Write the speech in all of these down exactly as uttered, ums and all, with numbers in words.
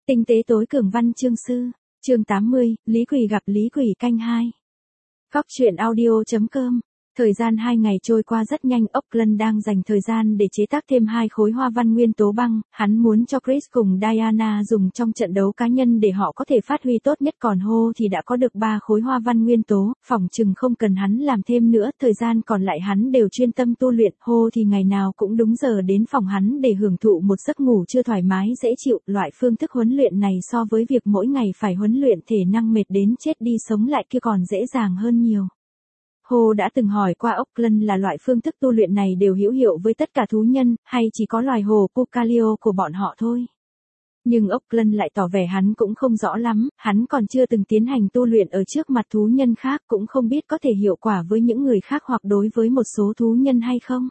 Tinh tế tối cường văn chương sư, chương tám mươi, Lý Quỳ gặp Lý Quỳ canh hai. Góc truyện audio chấm com. Thời gian hai ngày trôi qua rất nhanh, Auckland đang dành thời gian để chế tác thêm hai khối hoa văn nguyên tố băng, hắn muốn cho Chris cùng Diana dùng trong trận đấu cá nhân để họ có thể phát huy tốt nhất, còn Ho thì đã có được ba khối hoa văn nguyên tố, phỏng chừng không cần hắn làm thêm nữa, thời gian còn lại hắn đều chuyên tâm tu luyện. Ho thì ngày nào cũng đúng giờ đến phòng hắn để hưởng thụ một giấc ngủ chưa thoải mái dễ chịu, loại phương thức huấn luyện này so với việc mỗi ngày phải huấn luyện thể năng mệt đến chết đi sống lại kia còn dễ dàng hơn nhiều. Ho đã từng hỏi qua Auckland là loại phương thức tu luyện này đều hữu hiệu với tất cả thú nhân, hay chỉ có loài hồ Pucalio của bọn họ thôi. Nhưng Auckland lại tỏ vẻ hắn cũng không rõ lắm, hắn còn chưa từng tiến hành tu luyện ở trước mặt thú nhân khác, cũng không biết có thể hiệu quả với những người khác hoặc đối với một số thú nhân hay không.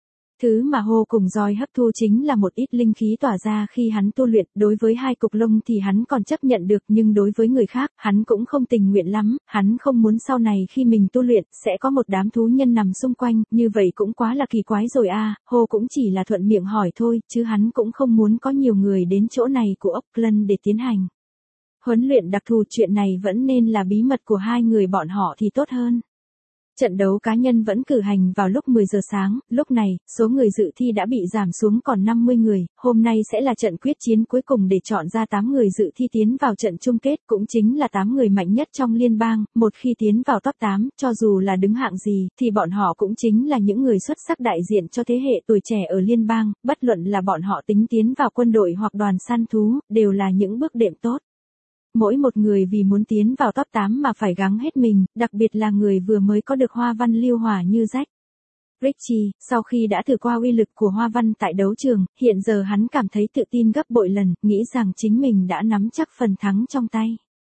Thứ mà Ho cùng Joy hấp thu chính là một ít linh khí tỏa ra khi hắn tu luyện, đối với hai cục lông thì hắn còn chấp nhận được, nhưng đối với người khác, hắn cũng không tình nguyện lắm, hắn không muốn sau này khi mình tu luyện, sẽ có một đám thú nhân nằm xung quanh, như vậy cũng quá là kỳ quái rồi à. Ho cũng chỉ là thuận miệng hỏi thôi, chứ hắn cũng không muốn có nhiều người đến chỗ này của Auckland để tiến hành huấn luyện đặc thù, chuyện này vẫn nên là bí mật của hai người bọn họ thì tốt hơn. Trận đấu cá nhân vẫn cử hành vào lúc mười giờ sáng, lúc này, số người dự thi đã bị giảm xuống còn năm mươi người, hôm nay sẽ là trận quyết chiến cuối cùng để chọn ra tám người dự thi tiến vào trận chung kết, cũng chính là tám người mạnh nhất trong liên bang. Một khi tiến vào top tám, cho dù là đứng hạng gì, thì bọn họ cũng chính là những người xuất sắc đại diện cho thế hệ tuổi trẻ ở liên bang, bất luận là bọn họ tính tiến vào quân đội hoặc đoàn săn thú, đều là những bước đệm tốt. Mỗi một người vì muốn tiến vào top tám mà phải gắng hết mình, đặc biệt là người vừa mới có được hoa văn lưu hỏa như Jack. Richie, sau khi đã thử qua uy lực của hoa văn tại đấu trường, hiện giờ hắn cảm thấy tự tin gấp bội lần, nghĩ rằng chính mình đã nắm chắc phần thắng trong tay.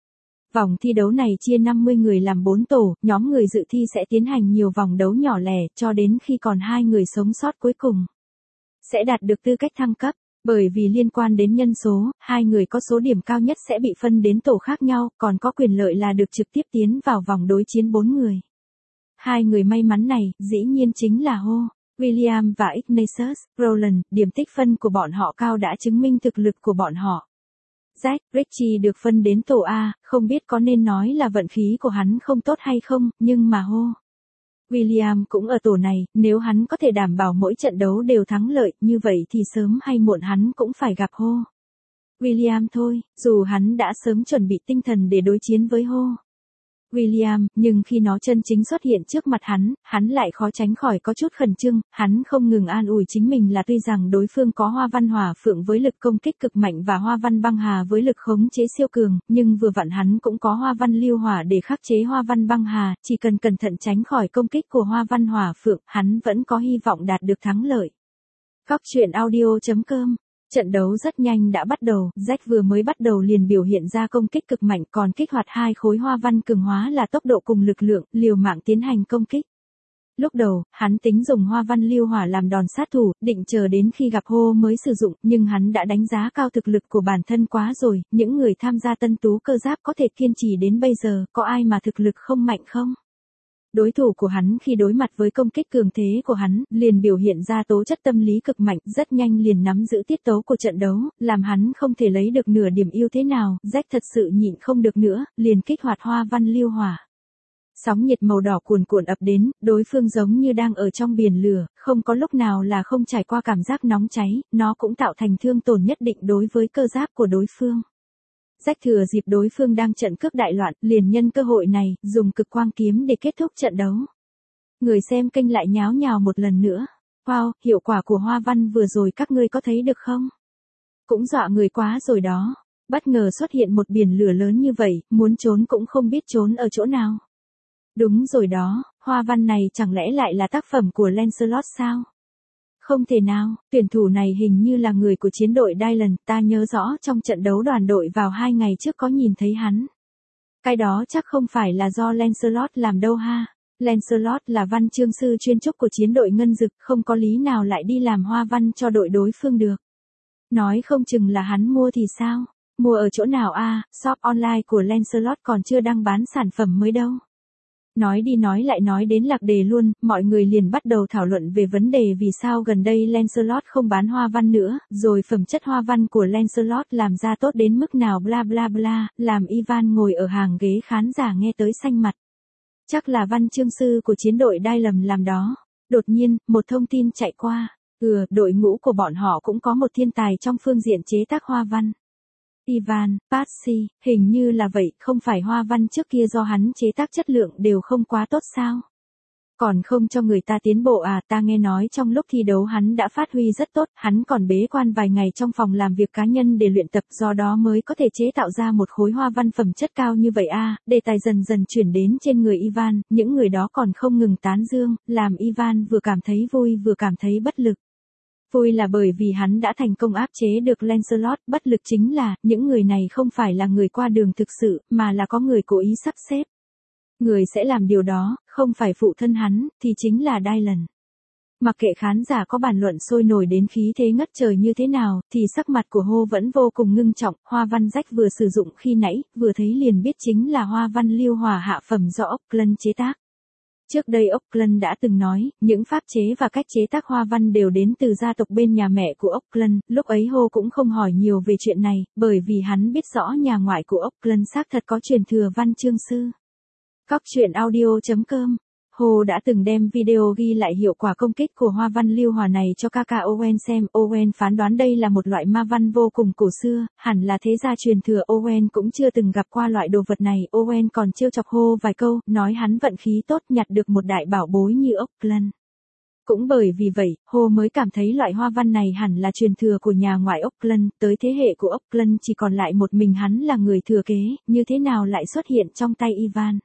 Vòng thi đấu này chia năm mươi người làm bốn tổ, nhóm người dự thi sẽ tiến hành nhiều vòng đấu nhỏ lẻ, cho đến khi còn hai người sống sót cuối cùng sẽ đạt được tư cách thăng cấp. Bởi vì liên quan đến nhân số, hai người có số điểm cao nhất sẽ bị phân đến tổ khác nhau, còn có quyền lợi là được trực tiếp tiến vào vòng đối chiến bốn người. Hai người may mắn này, dĩ nhiên chính là Ho, William và Ignatius Rowland, điểm tích phân của bọn họ cao đã chứng minh thực lực của bọn họ. Jack, Richie được phân đến tổ A, không biết có nên nói là vận khí của hắn không tốt hay không, nhưng mà Ho, William cũng ở tổ này, nếu hắn có thể đảm bảo mỗi trận đấu đều thắng lợi, như vậy thì sớm hay muộn hắn cũng phải gặp Ho, William thôi, dù hắn đã sớm chuẩn bị tinh thần để đối chiến với Ho, William, nhưng khi nó chân chính xuất hiện trước mặt hắn, hắn lại khó tránh khỏi có chút khẩn trương, hắn không ngừng an ủi chính mình là tuy rằng đối phương có hoa văn hỏa phượng với lực công kích cực mạnh và hoa văn băng hà với lực khống chế siêu cường, nhưng vừa vặn hắn cũng có hoa văn lưu hỏa để khắc chế hoa văn băng hà, chỉ cần cẩn thận tránh khỏi công kích của hoa văn hỏa phượng, hắn vẫn có hy vọng đạt được thắng lợi. Góc truyện audio chấm com. Trận đấu rất nhanh đã bắt đầu, Jack vừa mới bắt đầu liền biểu hiện ra công kích cực mạnh, còn kích hoạt hai khối hoa văn cường hóa là tốc độ cùng lực lượng, liều mạng tiến hành công kích. Lúc đầu, hắn tính dùng hoa văn lưu hỏa làm đòn sát thủ, định chờ đến khi gặp Ho mới sử dụng, nhưng hắn đã đánh giá cao thực lực của bản thân quá rồi, những người tham gia tân tú cơ giáp có thể kiên trì đến bây giờ, có ai mà thực lực không mạnh không? Đối thủ của hắn khi đối mặt với công kích cường thế của hắn, liền biểu hiện ra tố chất tâm lý cực mạnh, rất nhanh liền nắm giữ tiết tấu của trận đấu, làm hắn không thể lấy được nửa điểm ưu thế nào. Jack thật sự nhịn không được nữa, liền kích hoạt hoa văn lưu hỏa. Sóng nhiệt màu đỏ cuồn cuộn ập đến, đối phương giống như đang ở trong biển lửa, không có lúc nào là không trải qua cảm giác nóng cháy, nó cũng tạo thành thương tổn nhất định đối với cơ giáp của đối phương. Jack thừa dịp đối phương đang trận cước đại loạn, liền nhân cơ hội này, dùng cực quang kiếm để kết thúc trận đấu. Người xem kênh lại nháo nhào một lần nữa. Wow, hiệu quả của hoa văn vừa rồi các ngươi có thấy được không? Cũng dọa người quá rồi đó. Bất ngờ xuất hiện một biển lửa lớn như vậy, muốn trốn cũng không biết trốn ở chỗ nào. Đúng rồi đó, hoa văn này chẳng lẽ lại là tác phẩm của Lancelot sao? Không thể nào, tuyển thủ này hình như là người của chiến đội Dylan, ta nhớ rõ trong trận đấu đoàn đội vào hai ngày trước có nhìn thấy hắn. Cái đó chắc không phải là do Lancelot làm đâu ha. Lancelot là văn chương sư chuyên trúc của chiến đội Ngân Dực, không có lý nào lại đi làm hoa văn cho đội đối phương được. Nói không chừng là hắn mua thì sao? Mua ở chỗ nào a? À, shop online của Lancelot còn chưa đăng bán sản phẩm mới đâu. Nói đi nói lại nói đến lạc đề luôn, mọi người liền bắt đầu thảo luận về vấn đề vì sao gần đây Lancelot không bán hoa văn nữa, rồi phẩm chất hoa văn của Lancelot làm ra tốt đến mức nào bla bla bla, làm Ivan ngồi ở hàng ghế khán giả nghe tới xanh mặt. Chắc là văn chương sư của chiến đội Đai Lầm làm đó. Đột nhiên, một thông tin chạy qua, ừ, đội ngũ của bọn họ cũng có một thiên tài trong phương diện chế tác hoa văn. Ivan, Patsy, hình như là vậy, không phải hoa văn trước kia do hắn chế tác chất lượng đều không quá tốt sao? Còn không cho người ta tiến bộ à, ta nghe nói trong lúc thi đấu hắn đã phát huy rất tốt, hắn còn bế quan vài ngày trong phòng làm việc cá nhân để luyện tập, do đó mới có thể chế tạo ra một khối hoa văn phẩm chất cao như vậy à. Đề tài dần dần chuyển đến trên người Ivan, những người đó còn không ngừng tán dương, làm Ivan vừa cảm thấy vui vừa cảm thấy bất lực. Vui là bởi vì hắn đã thành công áp chế được Lancelot, bất lực chính là, những người này không phải là người qua đường thực sự, mà là có người cố ý sắp xếp. Người sẽ làm điều đó, không phải phụ thân hắn, thì chính là Dylan. Mặc kệ khán giả có bàn luận sôi nổi đến khí thế ngất trời như thế nào, thì sắc mặt của Hồ vẫn vô cùng ngưng trọng, hoa văn rách vừa sử dụng khi nãy, vừa thấy liền biết chính là hoa văn lưu hòa hạ phẩm do Auckland chế tác. Trước đây Auckland đã từng nói, những pháp chế và cách chế tác hoa văn đều đến từ gia tộc bên nhà mẹ của Auckland, lúc ấy Hồ cũng không hỏi nhiều về chuyện này, bởi vì hắn biết rõ nhà ngoại của Auckland xác thật có truyền thừa văn chương sư. Cóc truyện audio chấm com Hồ đã từng đem video ghi lại hiệu quả công kích của hoa văn lưu hòa này cho ca ca Owen xem. Owen phán đoán đây là một loại ma văn vô cùng cổ xưa, hẳn là thế gia truyền thừa. Owen cũng chưa từng gặp qua loại đồ vật này. Owen còn trêu chọc Hồ vài câu, nói hắn vận khí tốt nhặt được một đại bảo bối như Auckland. Cũng bởi vì vậy, Hồ mới cảm thấy loại hoa văn này hẳn là truyền thừa của nhà ngoại Auckland, tới thế hệ của Auckland chỉ còn lại một mình hắn là người thừa kế, như thế nào lại xuất hiện trong tay Ivan.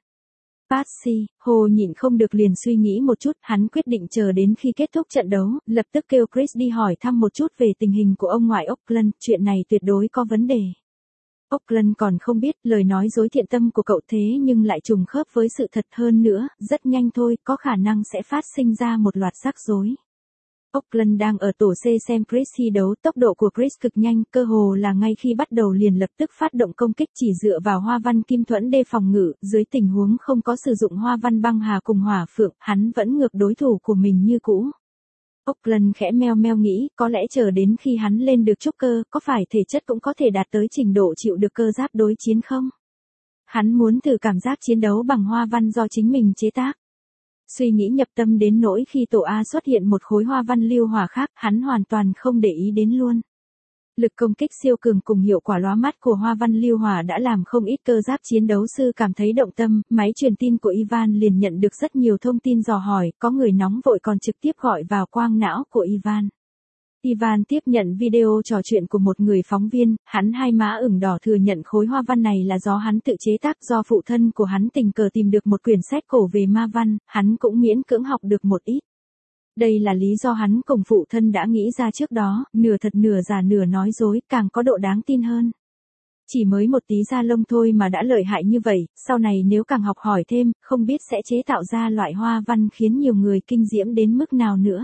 Patsy, Hồ nhịn không được liền suy nghĩ một chút, hắn quyết định chờ đến khi kết thúc trận đấu, lập tức kêu Chris đi hỏi thăm một chút về tình hình của ông ngoại Auckland, chuyện này tuyệt đối có vấn đề. Auckland còn không biết lời nói dối thiện tâm của cậu thế nhưng lại trùng khớp với sự thật hơn nữa, rất nhanh thôi, có khả năng sẽ phát sinh ra một loạt rắc rối. Auckland đang ở tổ C xem Chris thi đấu, tốc độ của Chris cực nhanh, cơ hồ là ngay khi bắt đầu liền lập tức phát động công kích chỉ dựa vào hoa văn kim thuẫn đê phòng ngự, dưới tình huống không có sử dụng hoa văn băng hà cùng hỏa phượng, hắn vẫn ngược đối thủ của mình như cũ. Auckland khẽ meo meo nghĩ, có lẽ chờ đến khi hắn lên được trúc cơ, có phải thể chất cũng có thể đạt tới trình độ chịu được cơ giáp đối chiến không? Hắn muốn thử cảm giác chiến đấu bằng hoa văn do chính mình chế tác. Suy nghĩ nhập tâm đến nỗi khi tổ A xuất hiện một khối hoa văn lưu hòa khác, hắn hoàn toàn không để ý đến luôn. Lực công kích siêu cường cùng hiệu quả lóa mắt của hoa văn lưu hòa đã làm không ít cơ giáp chiến đấu sư cảm thấy động tâm, máy truyền tin của Ivan liền nhận được rất nhiều thông tin dò hỏi, có người nóng vội còn trực tiếp gọi vào quang não của Ivan. Ivan tiếp nhận video trò chuyện của một người phóng viên, hắn hai má ửng đỏ thừa nhận khối hoa văn này là do hắn tự chế tác, do phụ thân của hắn tình cờ tìm được một quyển sách cổ về ma văn, hắn cũng miễn cưỡng học được một ít. Đây là lý do hắn cùng phụ thân đã nghĩ ra trước đó, nửa thật nửa giả nửa nói dối, càng có độ đáng tin hơn. Chỉ mới một tí da lông thôi mà đã lợi hại như vậy, sau này nếu càng học hỏi thêm, không biết sẽ chế tạo ra loại hoa văn khiến nhiều người kinh diễm đến mức nào nữa.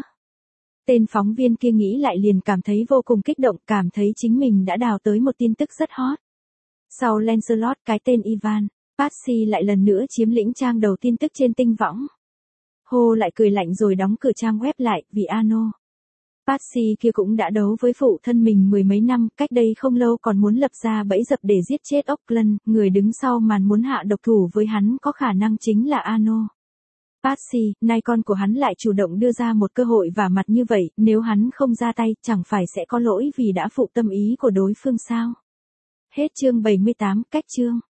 Tên phóng viên kia nghĩ lại liền cảm thấy vô cùng kích động, cảm thấy chính mình đã đào tới một tin tức rất hot. Sau Lancelot, cái tên Ivan, Patsy lại lần nữa chiếm lĩnh trang đầu tin tức trên tinh võng. Hồ lại cười lạnh rồi đóng cửa trang web lại, vì Ano. Patsy kia cũng đã đấu với phụ thân mình mười mấy năm, cách đây không lâu còn muốn lập ra bẫy dập để giết chết Auckland, người đứng sau màn muốn hạ độc thủ với hắn có khả năng chính là Ano. Patsy, nay con của hắn lại chủ động đưa ra một cơ hội vả mặt như vậy, nếu hắn không ra tay, chẳng phải sẽ có lỗi vì đã phụ tâm ý của đối phương sao? Hết chương bảy mươi tám, cách chương.